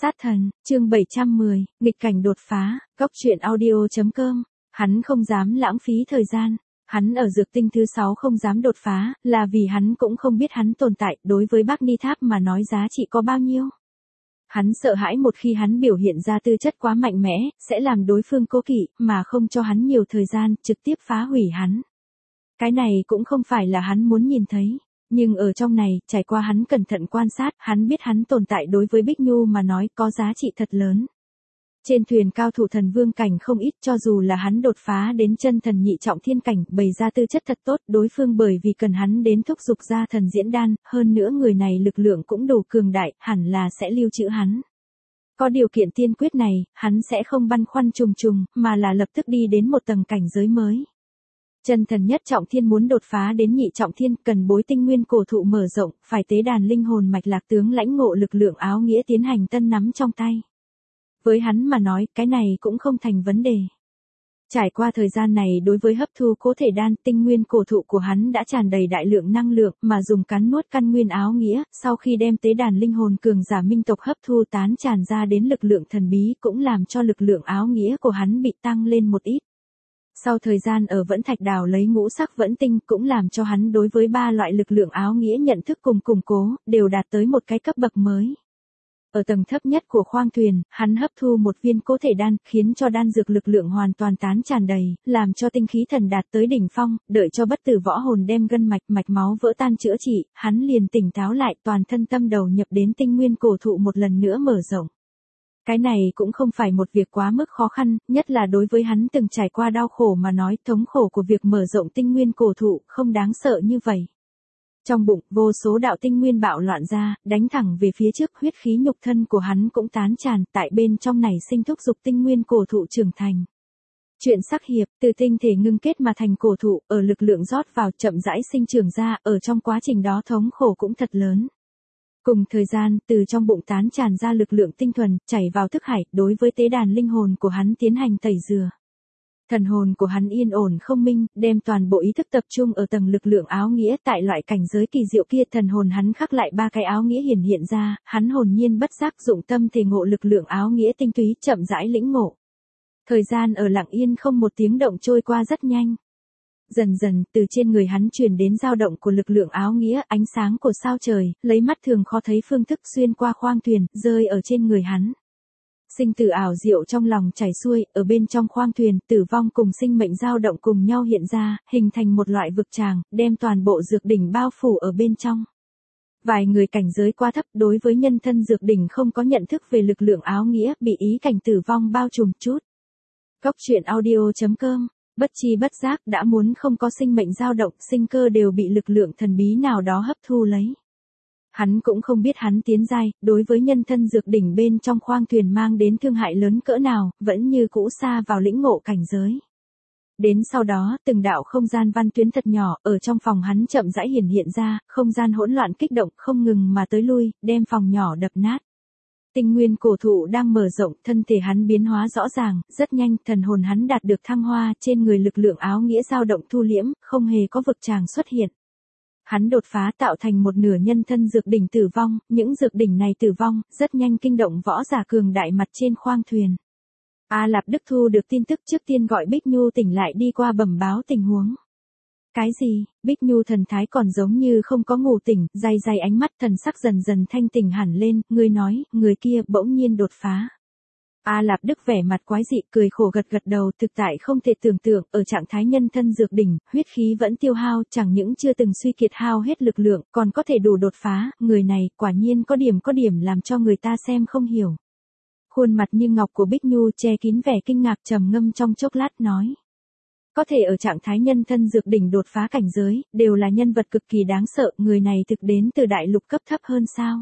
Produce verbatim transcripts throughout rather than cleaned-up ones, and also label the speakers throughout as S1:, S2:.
S1: Sát thần, chương bảy trăm mười, nghịch cảnh đột phá, góc truyện audio chấm com. Hắn không dám lãng phí thời gian. Hắn ở dược tinh thứ sáu không dám đột phá, là vì hắn cũng không biết hắn tồn tại, đối với Bác Ni Tháp mà nói giá trị có bao nhiêu. Hắn sợ hãi một khi hắn biểu hiện ra tư chất quá mạnh mẽ, sẽ làm đối phương cố kỵ, mà không cho hắn nhiều thời gian, trực tiếp phá hủy hắn. Cái này cũng không phải là hắn muốn nhìn thấy. Nhưng ở trong này, trải qua hắn cẩn thận quan sát, hắn biết hắn tồn tại đối với Bích Nhu mà nói có giá trị thật lớn. Trên thuyền cao thủ thần vương cảnh không ít, cho dù là hắn đột phá đến chân thần nhị trọng thiên cảnh, bày ra tư chất thật tốt, đối phương bởi vì cần hắn đến thúc giục ra thần diễn đan, hơn nữa người này lực lượng cũng đủ cường đại, hẳn là sẽ lưu trữ hắn. Có điều kiện tiên quyết này, hắn sẽ không băn khoăn trùng trùng, mà là lập tức đi đến một tầng cảnh giới mới. Chân thần nhất trọng thiên muốn đột phá đến nhị trọng thiên, cần bối tinh nguyên cổ thụ mở rộng, phải tế đàn linh hồn mạch lạc tướng lãnh ngộ lực lượng áo nghĩa tiến hành tân nắm trong tay. Với hắn mà nói, cái này cũng không thành vấn đề. Trải qua thời gian này đối với hấp thu cố thể đan, tinh nguyên cổ thụ của hắn đã tràn đầy đại lượng năng lượng, mà dùng cắn nuốt căn nguyên áo nghĩa, sau khi đem tế đàn linh hồn cường giả minh tộc hấp thu tán tràn ra đến lực lượng thần bí, cũng làm cho lực lượng áo nghĩa của hắn bị tăng lên một ít. Sau thời gian ở Vẫn Thạch Đảo lấy ngũ sắc vẫn tinh cũng làm cho hắn đối với ba loại lực lượng áo nghĩa nhận thức cùng củng cố, đều đạt tới một cái cấp bậc mới. Ở tầng thấp nhất của khoang thuyền, hắn hấp thu một viên cố thể đan, khiến cho đan dược lực lượng hoàn toàn tán tràn đầy, làm cho tinh khí thần đạt tới đỉnh phong, đợi cho bất tử võ hồn đem gân mạch mạch máu vỡ tan chữa trị, hắn liền tỉnh táo lại, toàn thân tâm đầu nhập đến tinh nguyên cổ thụ một lần nữa mở rộng. Cái này cũng không phải một việc quá mức khó khăn, nhất là đối với hắn từng trải qua đau khổ mà nói, thống khổ của việc mở rộng tinh nguyên cổ thụ không đáng sợ như vậy. Trong bụng, vô số đạo tinh nguyên bạo loạn ra, đánh thẳng về phía trước, huyết khí nhục thân của hắn cũng tán tràn, tại bên trong này sinh thúc dục tinh nguyên cổ thụ trưởng thành. Chuyện sắc hiệp, từ tinh thể ngưng kết mà thành cổ thụ, ở lực lượng rót vào chậm rãi sinh trưởng ra, ở trong quá trình đó thống khổ cũng thật lớn. Cùng thời gian, từ trong bụng tán tràn ra lực lượng tinh thuần, chảy vào thức hải, đối với tế đàn linh hồn của hắn tiến hành tẩy rửa. Thần hồn của hắn yên ổn không minh, đem toàn bộ ý thức tập trung ở tầng lực lượng áo nghĩa, tại loại cảnh giới kỳ diệu kia, thần hồn hắn khắc lại ba cái áo nghĩa hiển hiện ra, hắn hồn nhiên bất giác dụng tâm thể ngộ lực lượng áo nghĩa tinh túy, chậm rãi lĩnh ngộ. Thời gian ở lặng yên không một tiếng động trôi qua rất nhanh. Dần dần, từ trên người hắn truyền đến dao động của lực lượng áo nghĩa, ánh sáng của sao trời, lấy mắt thường khó thấy phương thức xuyên qua khoang thuyền, rơi ở trên người hắn. Sinh tử ảo diệu trong lòng chảy xuôi, ở bên trong khoang thuyền, tử vong cùng sinh mệnh dao động cùng nhau hiện ra, hình thành một loại vực tràng, đem toàn bộ dược đỉnh bao phủ ở bên trong. Vài người cảnh giới quá thấp, đối với nhân thân dược đỉnh không có nhận thức về lực lượng áo nghĩa, bị ý cảnh tử vong bao trùm chút. Góc truyện audio chấm com. Bất chi bất giác đã muốn không có sinh mệnh dao động, sinh cơ đều bị lực lượng thần bí nào đó hấp thu lấy. Hắn cũng không biết hắn tiến giai, đối với nhân thân dược đỉnh bên trong khoang thuyền mang đến thương hại lớn cỡ nào, vẫn như cũ xa vào lĩnh ngộ cảnh giới. Đến sau đó, từng đạo không gian văn tuyến thật nhỏ, ở trong phòng hắn chậm rãi hiển hiện ra, không gian hỗn loạn kích động, không ngừng mà tới lui, đem phòng nhỏ đập nát. Tinh nguyên cổ thụ đang mở rộng, thân thể hắn biến hóa rõ ràng, rất nhanh, thần hồn hắn đạt được thăng hoa, trên người lực lượng áo nghĩa dao động thu liễm, không hề có vực tràng xuất hiện. Hắn đột phá tạo thành một nửa nhân thân dược đỉnh tử vong, những dược đỉnh này tử vong, rất nhanh kinh động võ giả cường đại mặt trên khoang thuyền. A Lạp Đức thu được tin tức trước tiên gọi Bích Nhu tỉnh lại đi qua bẩm báo tình huống. Cái gì? Bích Nhu thần thái còn giống như không có ngủ tỉnh, day day ánh mắt, thần sắc dần dần thanh tỉnh hẳn lên, người nói, người kia bỗng nhiên đột phá. A Lạp Đức vẻ mặt quái dị, cười khổ gật gật đầu, thực tại không thể tưởng tượng, ở trạng thái nhân thân dược đỉnh, huyết khí vẫn tiêu hao, chẳng những chưa từng suy kiệt hao hết lực lượng, còn có thể đủ đột phá, người này, quả nhiên có điểm có điểm làm cho người ta xem không hiểu. Khuôn mặt như ngọc của Bích Nhu che kín vẻ kinh ngạc, trầm ngâm trong chốc lát nói. Có thể ở trạng thái nhân thân dược đỉnh đột phá cảnh giới, đều là nhân vật cực kỳ đáng sợ, người này thực đến từ đại lục cấp thấp hơn sao?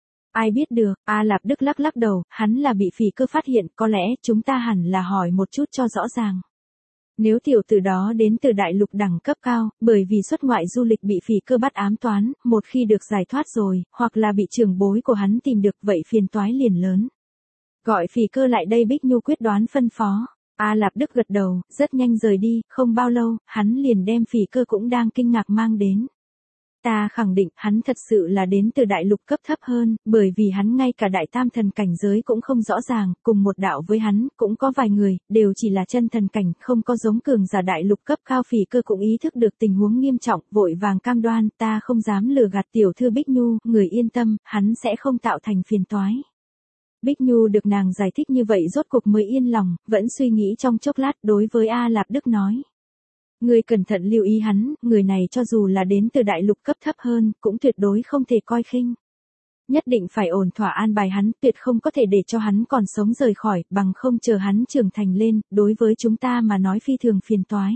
S1: Ai biết được, A Lạp Đức lắc lắc đầu, hắn là bị phỉ cơ phát hiện, có lẽ chúng ta hẳn là hỏi một chút cho rõ ràng. Nếu tiểu tử đó đến từ đại lục đẳng cấp cao, bởi vì xuất ngoại du lịch bị phỉ cơ bắt ám toán, một khi được giải thoát rồi, hoặc là bị trưởng bối của hắn tìm được, vậy phiền toái liền lớn. Gọi phỉ cơ lại đây, Bích Nhu quyết đoán phân phó. A Lạp Đức gật đầu, rất nhanh rời đi, không bao lâu, hắn liền đem phỉ cơ cũng đang kinh ngạc mang đến. Ta khẳng định hắn thật sự là đến từ đại lục cấp thấp hơn, bởi vì hắn ngay cả đại tam thần cảnh giới cũng không rõ ràng, cùng một đạo với hắn, cũng có vài người, đều chỉ là chân thần cảnh, không có giống cường giả đại lục cấp cao. Phỉ Cơ cũng ý thức được tình huống nghiêm trọng, vội vàng cam đoan, ta không dám lừa gạt tiểu thư Bích Nhu, người yên tâm, hắn sẽ không tạo thành phiền toái. Bích Nhu được nàng giải thích như vậy rốt cuộc mới yên lòng, vẫn suy nghĩ trong chốc lát đối với A Lạp Đức nói. Ngươi cẩn thận lưu ý hắn, người này cho dù là đến từ đại lục cấp thấp hơn, cũng tuyệt đối không thể coi khinh. Nhất định phải ổn thỏa an bài hắn, tuyệt không có thể để cho hắn còn sống rời khỏi, bằng không chờ hắn trưởng thành lên, đối với chúng ta mà nói phi thường phiền toái.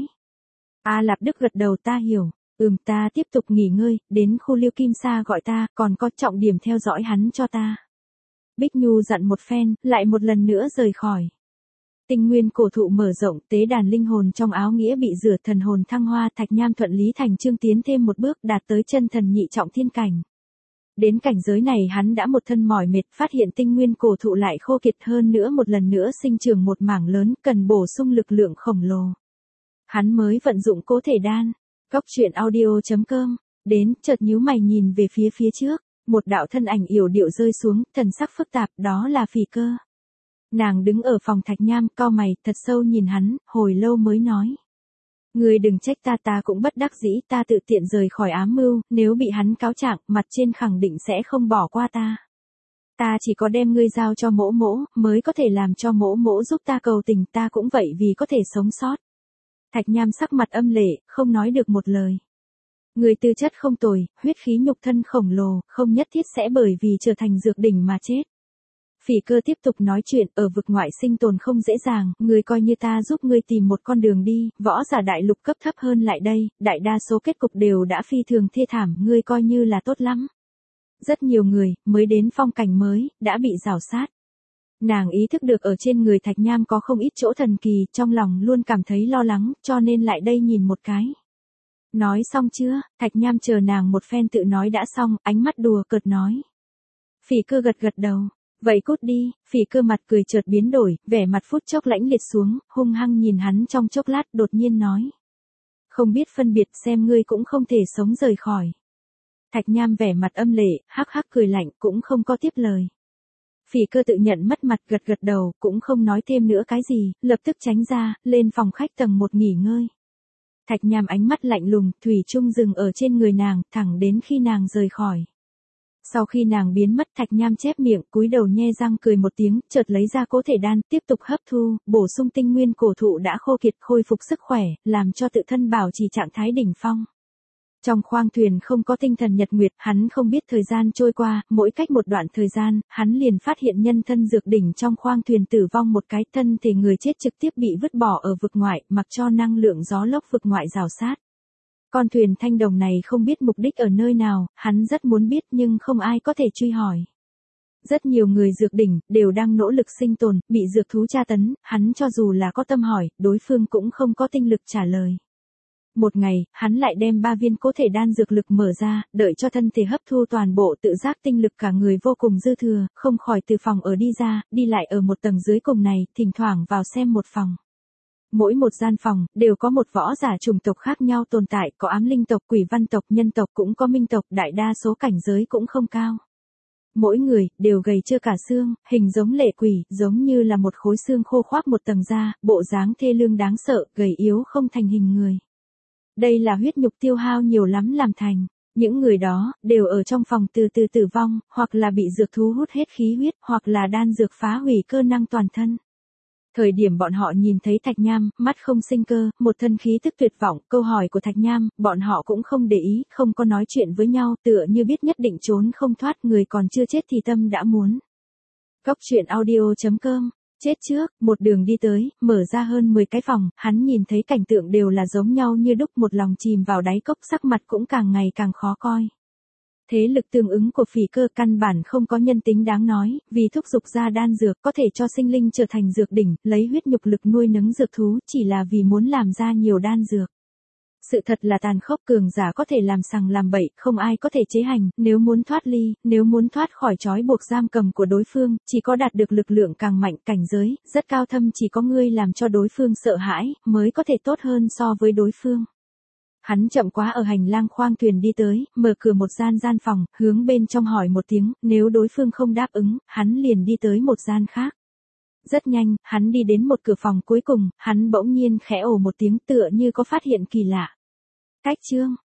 S1: A Lạp Đức gật đầu, ta hiểu, ừm ta tiếp tục nghỉ ngơi, đến khu Liêu Kim Sa gọi ta, còn có trọng điểm theo dõi hắn cho ta. Bích Nhu dặn một phen, lại một lần nữa rời khỏi. Tinh nguyên cổ thụ mở rộng, tế đàn linh hồn trong áo nghĩa bị rửa, thần hồn thăng hoa, Thạch Nham thuận lý thành chương tiến thêm một bước, đạt tới chân thần nhị trọng thiên cảnh. Đến cảnh giới này hắn đã một thân mỏi mệt, phát hiện tinh nguyên cổ thụ lại khô kiệt hơn nữa một lần nữa sinh trưởng một mảng lớn, cần bổ sung lực lượng khổng lồ. Hắn mới vận dụng cố thể đan. Góc truyện audio chấm com, đến, chợt nhíu mày nhìn về phía phía trước, một đạo thân ảnh yểu điệu rơi xuống, thần sắc phức tạp, đó là Phỉ Cơ. Nàng đứng ở phòng Thạch Nham, cau mày, thật sâu nhìn hắn, hồi lâu mới nói. Ngươi đừng trách ta, ta cũng bất đắc dĩ, ta tự tiện rời khỏi ám mưu, nếu bị hắn cáo trạng, mặt trên khẳng định sẽ không bỏ qua ta. Ta chỉ có đem ngươi giao cho mỗ mỗ, mới có thể làm cho mỗ mỗ giúp ta cầu tình, ta cũng vậy vì có thể sống sót. Thạch Nham sắc mặt âm lệ, không nói được một lời. Người tư chất không tồi, huyết khí nhục thân khổng lồ, không nhất thiết sẽ bởi vì trở thành dược đỉnh mà chết. Phỉ Cơ tiếp tục nói chuyện, ở vực ngoại sinh tồn không dễ dàng, ngươi coi như ta giúp ngươi tìm một con đường đi, võ giả đại lục cấp thấp hơn lại đây, đại đa số kết cục đều đã phi thường thê thảm, ngươi coi như là tốt lắm. Rất nhiều người, mới đến phong cảnh mới, đã bị rào sát. Nàng ý thức được ở trên người Thạch Nham có không ít chỗ thần kỳ, trong lòng luôn cảm thấy lo lắng, cho nên lại đây nhìn một cái. Nói xong chưa? Thạch Nham chờ nàng một phen tự nói đã xong, ánh mắt đùa cợt nói. Phỉ Cơ gật gật đầu. Vậy cút đi. Phỉ Cơ mặt cười chợt biến đổi, vẻ mặt phút chốc lãnh liệt xuống, hung hăng nhìn hắn trong chốc lát, đột nhiên nói. Không biết phân biệt, xem ngươi cũng không thể sống rời khỏi. Thạch Nham vẻ mặt âm lệ, hắc hắc cười lạnh, cũng không có tiếp lời. Phỉ Cơ tự nhận mất mặt, gật gật đầu, cũng không nói thêm nữa cái gì, lập tức tránh ra, lên phòng khách tầng một nghỉ ngơi. Thạch Nham ánh mắt lạnh lùng, thủy chung dừng ở trên người nàng, thẳng đến khi nàng rời khỏi. Sau khi nàng biến mất, Thạch Nham chép miệng, cúi đầu nhe răng cười một tiếng, chợt lấy ra cố thể đan, tiếp tục hấp thu, bổ sung tinh nguyên cổ thụ đã khô kiệt, khôi phục sức khỏe, làm cho tự thân bảo trì trạng thái đỉnh phong. Trong khoang thuyền không có tinh thần nhật nguyệt, hắn không biết thời gian trôi qua, mỗi cách một đoạn thời gian, hắn liền phát hiện nhân thân dược đỉnh trong khoang thuyền tử vong một cái, thân thể người chết trực tiếp bị vứt bỏ ở vực ngoại, mặc cho năng lượng gió lốc vực ngoại rào sát. Con thuyền thanh đồng này không biết mục đích ở nơi nào, hắn rất muốn biết nhưng không ai có thể truy hỏi. Rất nhiều người dược đỉnh, đều đang nỗ lực sinh tồn, bị dược thú tra tấn, hắn cho dù là có tâm hỏi, đối phương cũng không có tinh lực trả lời. Một ngày, hắn lại đem ba viên cố thể đan dược lực mở ra, đợi cho thân thể hấp thu toàn bộ tự giác tinh lực cả người vô cùng dư thừa, không khỏi từ phòng ở đi ra, đi lại ở một tầng dưới cùng này, thỉnh thoảng vào xem một phòng. Mỗi một gian phòng, đều có một võ giả chủng tộc khác nhau tồn tại, có ám linh tộc, quỷ văn tộc, nhân tộc cũng có minh tộc, đại đa số cảnh giới cũng không cao. Mỗi người, đều gầy trơ cả xương, hình giống lệ quỷ, giống như là một khối xương khô khoác một tầng da, bộ dáng thê lương đáng sợ, gầy yếu không thành hình người. Đây là huyết nhục tiêu hao nhiều lắm làm thành. Những người đó, đều ở trong phòng từ từ tử vong, hoặc là bị dược thú hút hết khí huyết, hoặc là đan dược phá hủy cơ năng toàn thân. Thời điểm bọn họ nhìn thấy Thạch Nham, mắt không sinh cơ, một thân khí tức tuyệt vọng, câu hỏi của Thạch Nham, bọn họ cũng không để ý, không có nói chuyện với nhau, tựa như biết nhất định trốn không thoát, người còn chưa chết thì tâm đã muốn. Góc truyện audio chấm com, chết trước, một đường đi tới, mở ra hơn mười cái phòng, hắn nhìn thấy cảnh tượng đều là giống nhau như đúc, một lòng chìm vào đáy cốc, sắc mặt cũng càng ngày càng khó coi. Thế lực tương ứng của Phỉ Cơ căn bản không có nhân tính đáng nói, vì thúc dục ra đan dược có thể cho sinh linh trở thành dược đỉnh, lấy huyết nhục lực nuôi nấng dược thú chỉ là vì muốn làm ra nhiều đan dược. Sự thật là tàn khốc, cường giả có thể làm sằng làm bậy, không ai có thể chế hành, nếu muốn thoát ly, nếu muốn thoát khỏi trói buộc giam cầm của đối phương, chỉ có đạt được lực lượng càng mạnh, cảnh giới, rất cao thâm, chỉ có ngươi làm cho đối phương sợ hãi, mới có thể tốt hơn so với đối phương. Hắn chậm quá ở hành lang khoang thuyền đi tới, mở cửa một gian gian phòng, hướng bên trong hỏi một tiếng, nếu đối phương không đáp ứng, hắn liền đi tới một gian khác. Rất nhanh, hắn đi đến một cửa phòng cuối cùng, hắn bỗng nhiên khẽ ồ một tiếng tựa như có phát hiện kỳ lạ. Cách chương